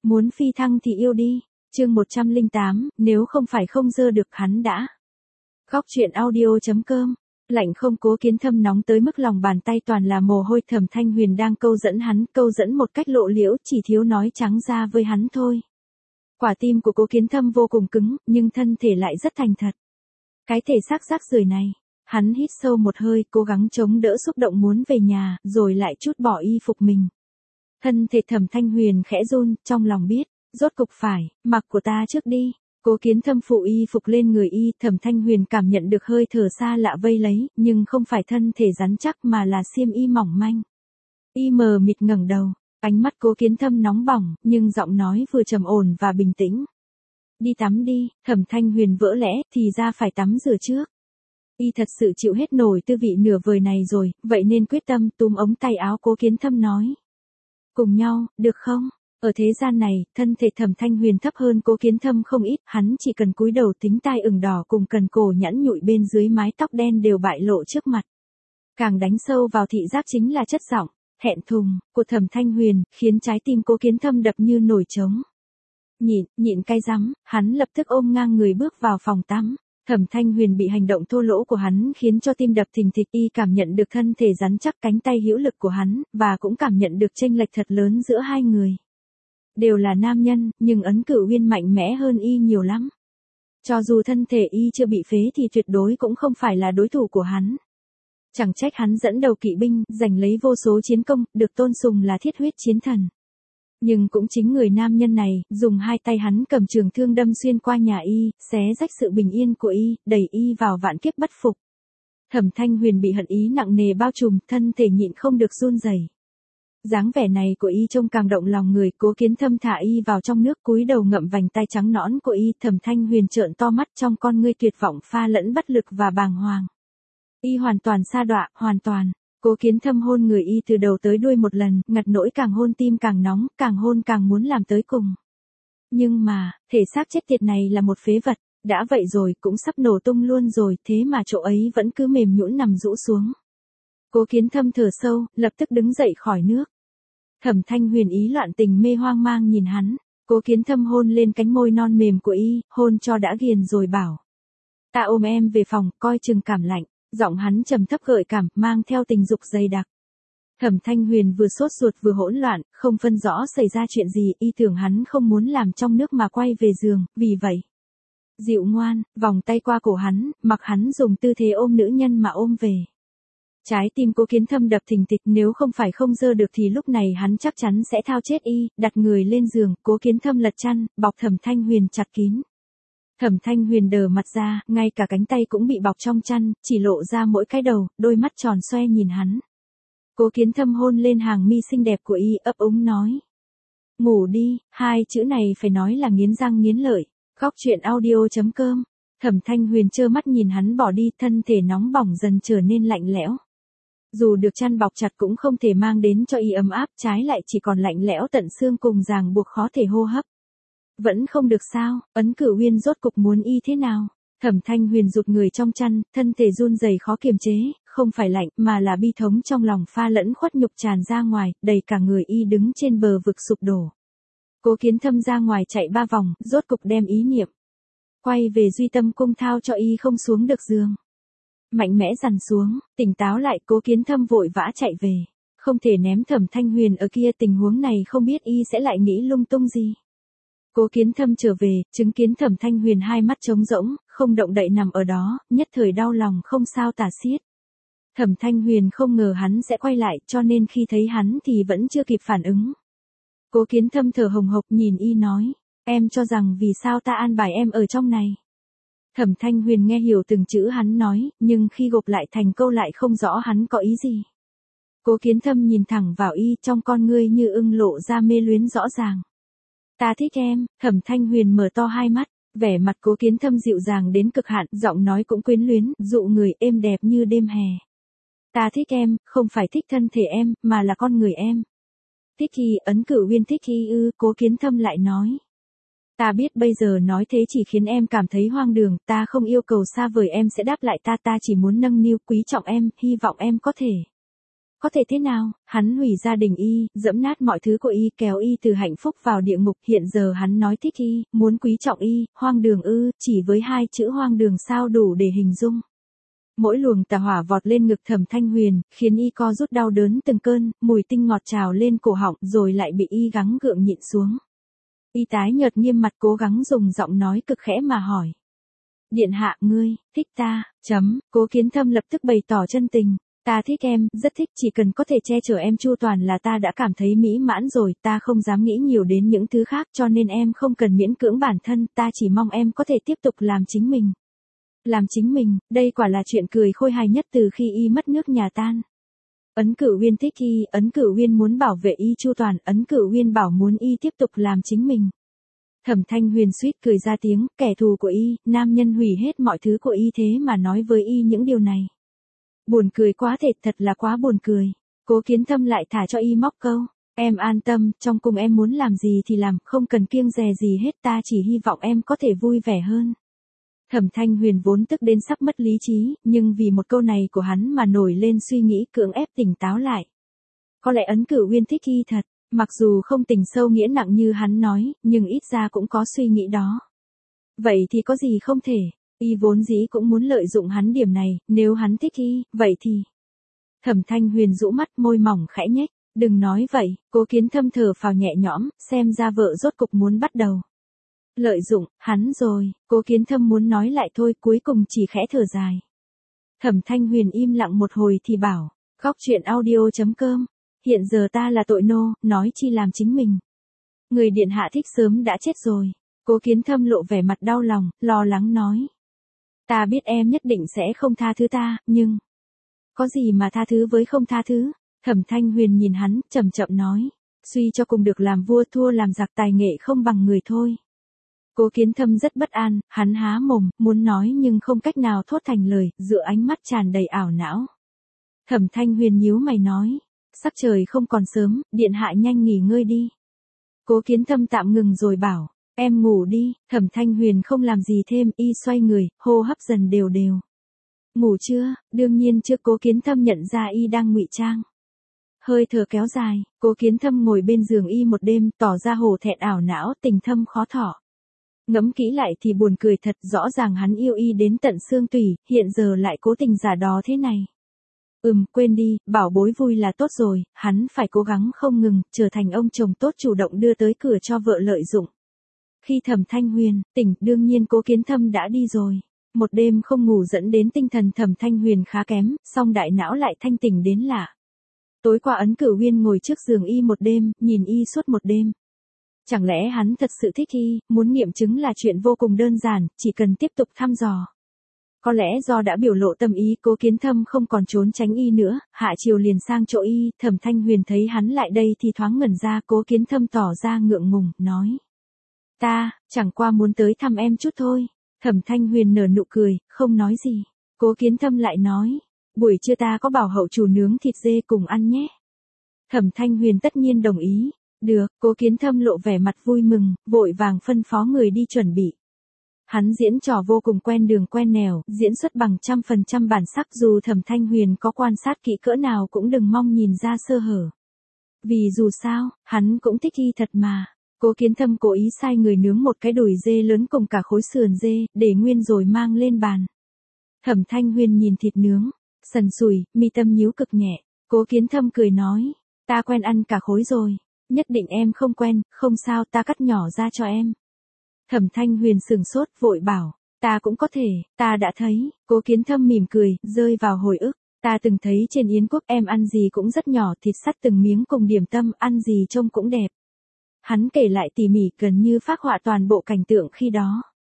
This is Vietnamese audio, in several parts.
Muốn phi thăng thì yêu đi. Chương 108, nếu không phải không dơ được hắn đã. Góc truyện audio.com. Lạnh không, Cố Kiến Thâm nóng tới mức lòng bàn tay toàn là mồ hôi. Thẩm Thanh Huyền đang câu dẫn một cách lộ liễu, chỉ thiếu nói trắng ra với hắn thôi. Quả tim của Cố Kiến Thâm vô cùng cứng, nhưng thân thể lại rất thành thật. Cái thể xác rác rưởi này, hắn hít sâu một hơi, cố gắng chống đỡ xúc động muốn về nhà, rồi lại trút bỏ y phục mình. Thân thể Thẩm Thanh Huyền khẽ run, trong lòng biết, rốt cục phải, mặc của ta trước đi. Cố Kiến Thâm phụ y phục lên người y, Thẩm Thanh Huyền cảm nhận được hơi thở xa lạ vây lấy, nhưng không phải thân thể rắn chắc mà là xiêm y mỏng manh. Y mờ mịt ngẩng đầu, ánh mắt Cố Kiến Thâm nóng bỏng, nhưng giọng nói vừa trầm ổn và bình tĩnh. Đi tắm đi. Thẩm Thanh Huyền vỡ lẽ, thì ra phải tắm rửa trước. Y thật sự chịu hết nổi tư vị nửa vời này rồi, vậy nên quyết tâm túm ống tay áo Cố Kiến Thâm nói. Cùng nhau, được không? Ở thế gian này, thân thể Thẩm Thanh Huyền thấp hơn Cố Kiến Thâm không ít, hắn chỉ cần cúi đầu tính tai ửng đỏ cùng cần cổ nhẵn nhụi bên dưới mái tóc đen đều bại lộ trước mặt. Càng đánh sâu vào thị giác chính là chất giọng, hẹn thùng, của Thẩm Thanh Huyền, khiến trái tim Cố Kiến Thâm đập như nổi trống. Nhịn cay rắm, hắn lập tức ôm ngang người bước vào phòng tắm. Thẩm Thanh Huyền bị hành động thô lỗ của hắn khiến cho tim đập thình thịch, y cảm nhận được thân thể rắn chắc cánh tay hữu lực của hắn, và cũng cảm nhận được chênh lệch thật lớn giữa hai người. Đều là nam nhân, nhưng Ấn Cửu Uyên mạnh mẽ hơn y nhiều lắm. Cho dù thân thể y chưa bị phế thì tuyệt đối cũng không phải là đối thủ của hắn. Chẳng trách hắn dẫn đầu kỵ binh, giành lấy vô số chiến công, được tôn sùng là thiết huyết chiến thần. Nhưng cũng chính người nam nhân này, dùng hai tay hắn cầm trường thương đâm xuyên qua nhà y, xé rách sự bình yên của y, đẩy y vào vạn kiếp bất phục. Thẩm Thanh Huyền bị hận ý nặng nề bao trùm, thân thể nhịn không được run rẩy. Dáng vẻ này của y trông càng động lòng người. Cố Kiến Thâm thả y vào trong nước, cúi đầu ngậm vành tay trắng nõn của y. Thẩm Thanh Huyền trợn to mắt, trong con ngươi tuyệt vọng pha lẫn bất lực và bàng hoàng. Y hoàn toàn sa đọa, hoàn toàn. Cố Kiến Thâm hôn người y từ đầu tới đuôi một lần, ngặt nỗi càng hôn tim càng nóng, càng hôn càng muốn làm tới cùng. Nhưng mà, thể xác chết tiệt này là một phế vật, đã vậy rồi cũng sắp nổ tung luôn rồi, thế mà chỗ ấy vẫn cứ mềm nhũn nằm rũ xuống. Cố Kiến Thâm thở sâu, lập tức đứng dậy khỏi nước. Thẩm Thanh Huyền ý loạn tình mê hoang mang nhìn hắn. Cố Kiến Thâm hôn lên cánh môi non mềm của y, hôn cho đã ghiền rồi bảo. Ta ôm em về phòng, coi chừng cảm lạnh. Giọng hắn trầm thấp gợi cảm, mang theo tình dục dày đặc. Thẩm Thanh Huyền vừa sốt ruột vừa hỗn loạn, không phân rõ xảy ra chuyện gì, y tưởng hắn không muốn làm trong nước mà quay về giường, vì vậy. Dịu ngoan, vòng tay qua cổ hắn, mặc hắn dùng tư thế ôm nữ nhân mà ôm về. Trái tim Cố Kiến Thâm đập thình thịch, nếu không phải không dơ được thì lúc này hắn chắc chắn sẽ thao chết y. Đặt người lên giường, Cố Kiến Thâm lật chăn, bọc Thẩm Thanh Huyền chặt kín. Thẩm Thanh Huyền đờ mặt ra, ngay cả cánh tay cũng bị bọc trong chăn, chỉ lộ ra mỗi cái đầu, đôi mắt tròn xoe nhìn hắn. Cố Kiến Thâm hôn lên hàng mi xinh đẹp của y, ấp úng nói. Ngủ đi, hai chữ này phải nói là nghiến răng nghiến lợi. Góc truyện audio.com. Thẩm Thanh Huyền trơ mắt nhìn hắn bỏ đi, thân thể nóng bỏng dần trở nên lạnh lẽo. Dù được chăn bọc chặt cũng không thể mang đến cho y ấm áp, trái lại chỉ còn lạnh lẽo tận xương cùng ràng buộc khó thể hô hấp. Vẫn không được sao, Ấn Cửu Uyên rốt cục muốn y thế nào? Thẩm Thanh Huyền rụt người trong chăn, thân thể run rẩy khó kiềm chế, không phải lạnh mà là bi thống trong lòng pha lẫn khuất nhục tràn ra ngoài, đầy cả người y đứng trên bờ vực sụp đổ. Cố Kiến Thâm ra ngoài chạy 3 vòng, rốt cục đem ý niệm quay về Duy Tâm Cung thao cho y không xuống được giường. Mạnh mẽ dằn xuống, tỉnh táo lại, Cố Kiến Thâm vội vã chạy về. Không thể ném Thẩm Thanh Huyền ở kia, tình huống này không biết y sẽ lại nghĩ lung tung gì. Cố Kiến Thâm trở về, chứng kiến Thẩm Thanh Huyền hai mắt trống rỗng, không động đậy nằm ở đó, nhất thời đau lòng không sao tả xiết. Thẩm Thanh Huyền không ngờ hắn sẽ quay lại, cho nên khi thấy hắn thì vẫn chưa kịp phản ứng. Cố Kiến Thâm thở hồng hộc nhìn y nói, em cho rằng vì sao ta an bài em ở trong này. Thẩm Thanh Huyền nghe hiểu từng chữ hắn nói, nhưng khi gộp lại thành câu lại không rõ hắn có ý gì. Cố Kiến Thâm nhìn thẳng vào y, trong con ngươi như ưng lộ ra mê luyến rõ ràng. Ta thích em. Thẩm Thanh Huyền mở to hai mắt, vẻ mặt Cố Kiến Thâm dịu dàng đến cực hạn, giọng nói cũng quyến luyến, dụ người, êm đẹp như đêm hè. Ta thích em, không phải thích thân thể em, mà là con người em. Thích y, Ấn Cửu Uyên thích y ư? Cố Kiến Thâm lại nói. Ta biết bây giờ nói thế chỉ khiến em cảm thấy hoang đường, ta không yêu cầu xa vời em sẽ đáp lại ta chỉ muốn nâng niu quý trọng em, hy vọng em có có thể thế nào, hắn hủy gia đình y, dẫm nát mọi thứ của y, kéo y từ hạnh phúc vào địa ngục, hiện giờ hắn nói thích y, muốn quý trọng y, hoang đường ư, chỉ với 2 chữ hoang đường sao đủ để hình dung. Mỗi luồng tà hỏa vọt lên ngực Thẩm Thanh Huyền, khiến y co rút đau đớn từng cơn, mùi tinh ngọt trào lên cổ họng rồi lại bị y gắng gượng nhịn xuống. Y tái nhợt nghiêm mặt cố gắng dùng giọng nói cực khẽ mà hỏi. Điện hạ ngươi, thích ta, Cố Kiến Thâm lập tức bày tỏ chân tình. Ta thích em, rất thích, chỉ cần có thể che chở em chu toàn là ta đã cảm thấy mỹ mãn rồi, ta không dám nghĩ nhiều đến những thứ khác cho nên em không cần miễn cưỡng bản thân, ta chỉ mong em có thể tiếp tục làm chính mình. Làm chính mình, đây quả là chuyện cười khôi hài nhất từ khi y mất nước nhà tan. Ấn Cửu Uyên thích y, Ấn Cửu Uyên muốn bảo vệ y chu toàn, Ấn Cửu Uyên bảo muốn y tiếp tục làm chính mình. Thẩm Thanh Huyền suýt cười ra tiếng, kẻ thù của y, nam nhân hủy hết mọi thứ của y thế mà nói với y những điều này. Buồn cười quá thể, thật là quá buồn cười. Cố Kiến Thâm lại thả cho y móc câu. Em an tâm, trong cung em muốn làm gì thì làm, không cần kiêng dè gì hết, ta chỉ hy vọng em có thể vui vẻ hơn. Thẩm Thanh Huyền vốn tức đến sắp mất lý trí, nhưng vì một câu này của hắn mà nổi lên suy nghĩ cưỡng ép tỉnh táo lại. Có lẽ Ấn Cửu Uyên thích y thật, mặc dù không tình sâu nghĩa nặng như hắn nói, nhưng ít ra cũng có suy nghĩ đó. Vậy thì có gì không thể, y vốn dĩ cũng muốn lợi dụng hắn điểm này, nếu hắn thích y, vậy thì... Thẩm Thanh Huyền rũ mắt, môi mỏng khẽ nhếch, đừng nói vậy, Cố Kiến Thâm thở phào nhẹ nhõm, xem ra vợ rốt cục muốn bắt đầu. Lợi dụng, hắn rồi, Cố Kiến Thâm muốn nói lại thôi, cuối cùng chỉ khẽ thở dài. Thẩm Thanh Huyền im lặng một hồi thì bảo, góc truyện audio.com, hiện giờ ta là tội nô, nói chi làm chính mình. Người điện hạ thích sớm đã chết rồi. Cố Kiến Thâm lộ vẻ mặt đau lòng, lo lắng nói. Ta biết em nhất định sẽ không tha thứ ta, nhưng... Có gì mà tha thứ với không tha thứ? Thẩm Thanh Huyền nhìn hắn, chậm chậm nói. Suy cho cùng được làm vua, thua làm giặc, tài nghệ không bằng người thôi. Cố Kiến Thâm rất bất an, hắn há mồm, muốn nói nhưng không cách nào thốt thành lời, giữa ánh mắt tràn đầy ảo não. Thẩm Thanh Huyền nhíu mày nói. Sắc trời không còn sớm, điện hạ nhanh nghỉ ngơi đi. Cố Kiến Thâm tạm ngừng rồi bảo. Em ngủ đi, Thẩm Thanh Huyền không làm gì thêm, y xoay người, hô hấp dần đều đều. Ngủ chưa? Đương nhiên chưa. Cố Kiến Thâm nhận ra y đang ngụy trang. Hơi thở kéo dài, Cố Kiến Thâm ngồi bên giường y một đêm, tỏ ra hổ thẹn ảo não, tình thâm khó thở. Ngẫm kỹ lại thì buồn cười thật, rõ ràng hắn yêu y đến tận xương tủy, hiện giờ lại cố tình giả đò thế này. Quên đi, bảo bối vui là tốt rồi, hắn phải cố gắng không ngừng, trở thành ông chồng tốt chủ động đưa tới cửa cho vợ lợi dụng. Khi Thẩm Thanh Huyền tỉnh, đương nhiên Cố Kiến Thâm đã đi rồi. Một đêm không ngủ dẫn đến tinh thần Thẩm Thanh Huyền khá kém, song đại não lại thanh tỉnh đến lạ. Tối qua Ấn Cửu Uyên ngồi trước giường y một đêm, nhìn y suốt một đêm. Chẳng lẽ hắn thật sự thích y, muốn nghiệm chứng là chuyện vô cùng đơn giản, chỉ cần tiếp tục thăm dò. Có lẽ do đã biểu lộ tâm ý, Cố Kiến Thâm không còn trốn tránh y nữa, hạ chiều liền sang chỗ y, Thẩm Thanh Huyền thấy hắn lại đây thì thoáng ngẩn ra, Cố Kiến Thâm tỏ ra ngượng ngùng, nói. Ta, chẳng qua muốn tới thăm em chút thôi. Thẩm Thanh Huyền nở nụ cười, không nói gì. Cố Kiến Thâm lại nói, buổi trưa ta có bảo hậu chủ nướng thịt dê cùng ăn nhé. Thẩm Thanh Huyền tất nhiên đồng ý. Được, Cố Kiến Thâm lộ vẻ mặt vui mừng, vội vàng phân phó người đi chuẩn bị. Hắn diễn trò vô cùng quen đường quen nẻo, diễn xuất bằng 100% bản sắc, dù Thẩm Thanh Huyền có quan sát kỹ cỡ nào cũng đừng mong nhìn ra sơ hở. Vì dù sao, hắn cũng thích y thật mà. Cố Kiến Thâm cố ý sai người nướng một cái đùi dê lớn cùng cả khối sườn dê, để nguyên rồi mang lên bàn. Thẩm Thanh Huyền nhìn thịt nướng, sần sùi, mi tâm nhíu cực nhẹ. Cố Kiến Thâm cười nói, ta quen ăn cả khối rồi. Nhất định em không quen, không sao, ta cắt nhỏ ra cho em. Thẩm Thanh Huyền sừng sốt, vội bảo, ta cũng có thể, ta đã thấy. Cố Kiến Thâm mỉm cười, rơi vào hồi ức. Ta từng thấy trên Yến Quốc em ăn gì cũng rất nhỏ, thịt sắt từng miếng cùng điểm tâm, ăn gì trông cũng đẹp. Hắn kể lại tỉ mỉ, gần như phác họa toàn bộ cảnh tượng khi đó.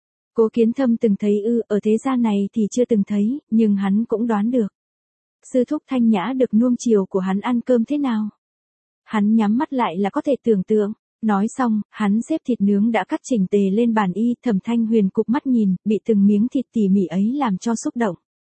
Cố Kiến Thâm từng thấy ở thế gian này thì chưa từng thấy, nhưng hắn cũng đoán được. Sư thúc Thanh Nhã được nuông chiều của hắn ăn cơm thế nào? Hắn nhắm mắt lại là có thể tưởng tượng. Nói xong, hắn xếp thịt nướng đã cắt chỉnh tề lên bàn y, Thẩm Thanh Huyền cụp mắt nhìn, bị từng miếng thịt tỉ mỉ ấy làm cho xúc động.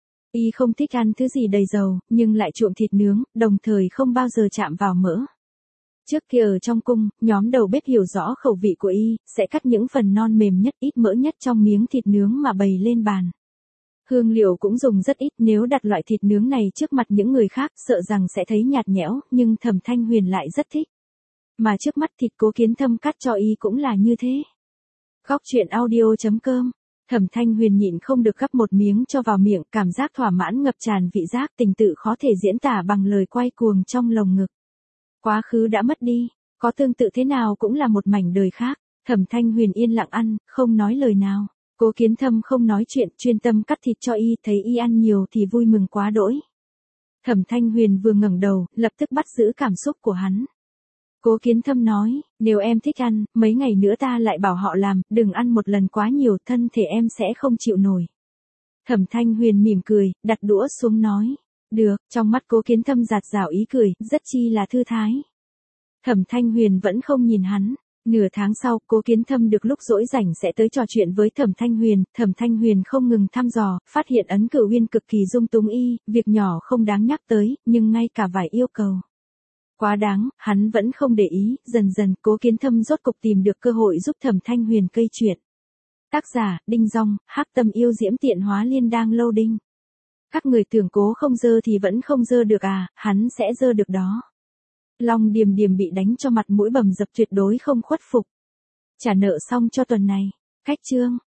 Y không thích ăn thứ gì đầy dầu, nhưng lại chuộng thịt nướng, đồng thời không bao giờ chạm vào mỡ. Trước kia ở trong cung, nhóm đầu bếp hiểu rõ khẩu vị của y, sẽ cắt những phần non mềm nhất, ít mỡ nhất trong miếng thịt nướng mà bày lên bàn. Hương liệu cũng dùng rất ít, nếu đặt loại thịt nướng này trước mặt những người khác sợ rằng sẽ thấy nhạt nhẽo, nhưng Thẩm Thanh Huyền lại rất thích. Mà trước mắt thịt Cố Kiến Thâm cắt cho y cũng là như thế. Góc truyện audio.com. Thẩm Thanh Huyền nhịn không được gắp một miếng cho vào miệng, cảm giác thỏa mãn ngập tràn vị giác, tình tự khó thể diễn tả bằng lời quay cuồng trong lồng ngực. Quá khứ đã mất đi, có tương tự thế nào cũng là một mảnh đời khác. Thẩm Thanh Huyền yên lặng ăn, không nói lời nào. Cố Kiến Thâm không nói chuyện, chuyên tâm cắt thịt cho y, thấy y ăn nhiều thì vui mừng quá đỗi. Thẩm Thanh Huyền vừa ngẩng đầu, lập tức bắt giữ cảm xúc của hắn. Cố Kiến Thâm nói, nếu em thích ăn, mấy ngày nữa ta lại bảo họ làm, đừng ăn một lần quá nhiều, thân thể em sẽ không chịu nổi. Thẩm Thanh Huyền mỉm cười, đặt đũa xuống nói, được, trong mắt Cố Kiến Thâm rạt rào ý cười, rất chi là thư thái. Thẩm Thanh Huyền vẫn không nhìn hắn. Nửa tháng sau, Cố Kiến Thâm được lúc rỗi rảnh sẽ tới trò chuyện với Thẩm Thanh Huyền, Thẩm Thanh Huyền không ngừng thăm dò, phát hiện Ấn Cửu Uyên cực kỳ dung túng y, việc nhỏ không đáng nhắc tới, nhưng ngay cả vài yêu cầu quá đáng, hắn vẫn không để ý, dần dần Cố Kiến Thâm rốt cục tìm được cơ hội giúp Thẩm Thanh Huyền cây chuyện. Tác giả, Đinh Dong, Hắc Tâm Yêu Diễm Tiện Hóa Liên đang loading. Các người tưởng Cố không dơ thì vẫn không dơ được à, hắn sẽ dơ được đó. Long Điềm Điềm bị đánh cho mặt mũi bầm dập tuyệt đối không khuất phục. Trả nợ xong cho tuần này. Cách chương.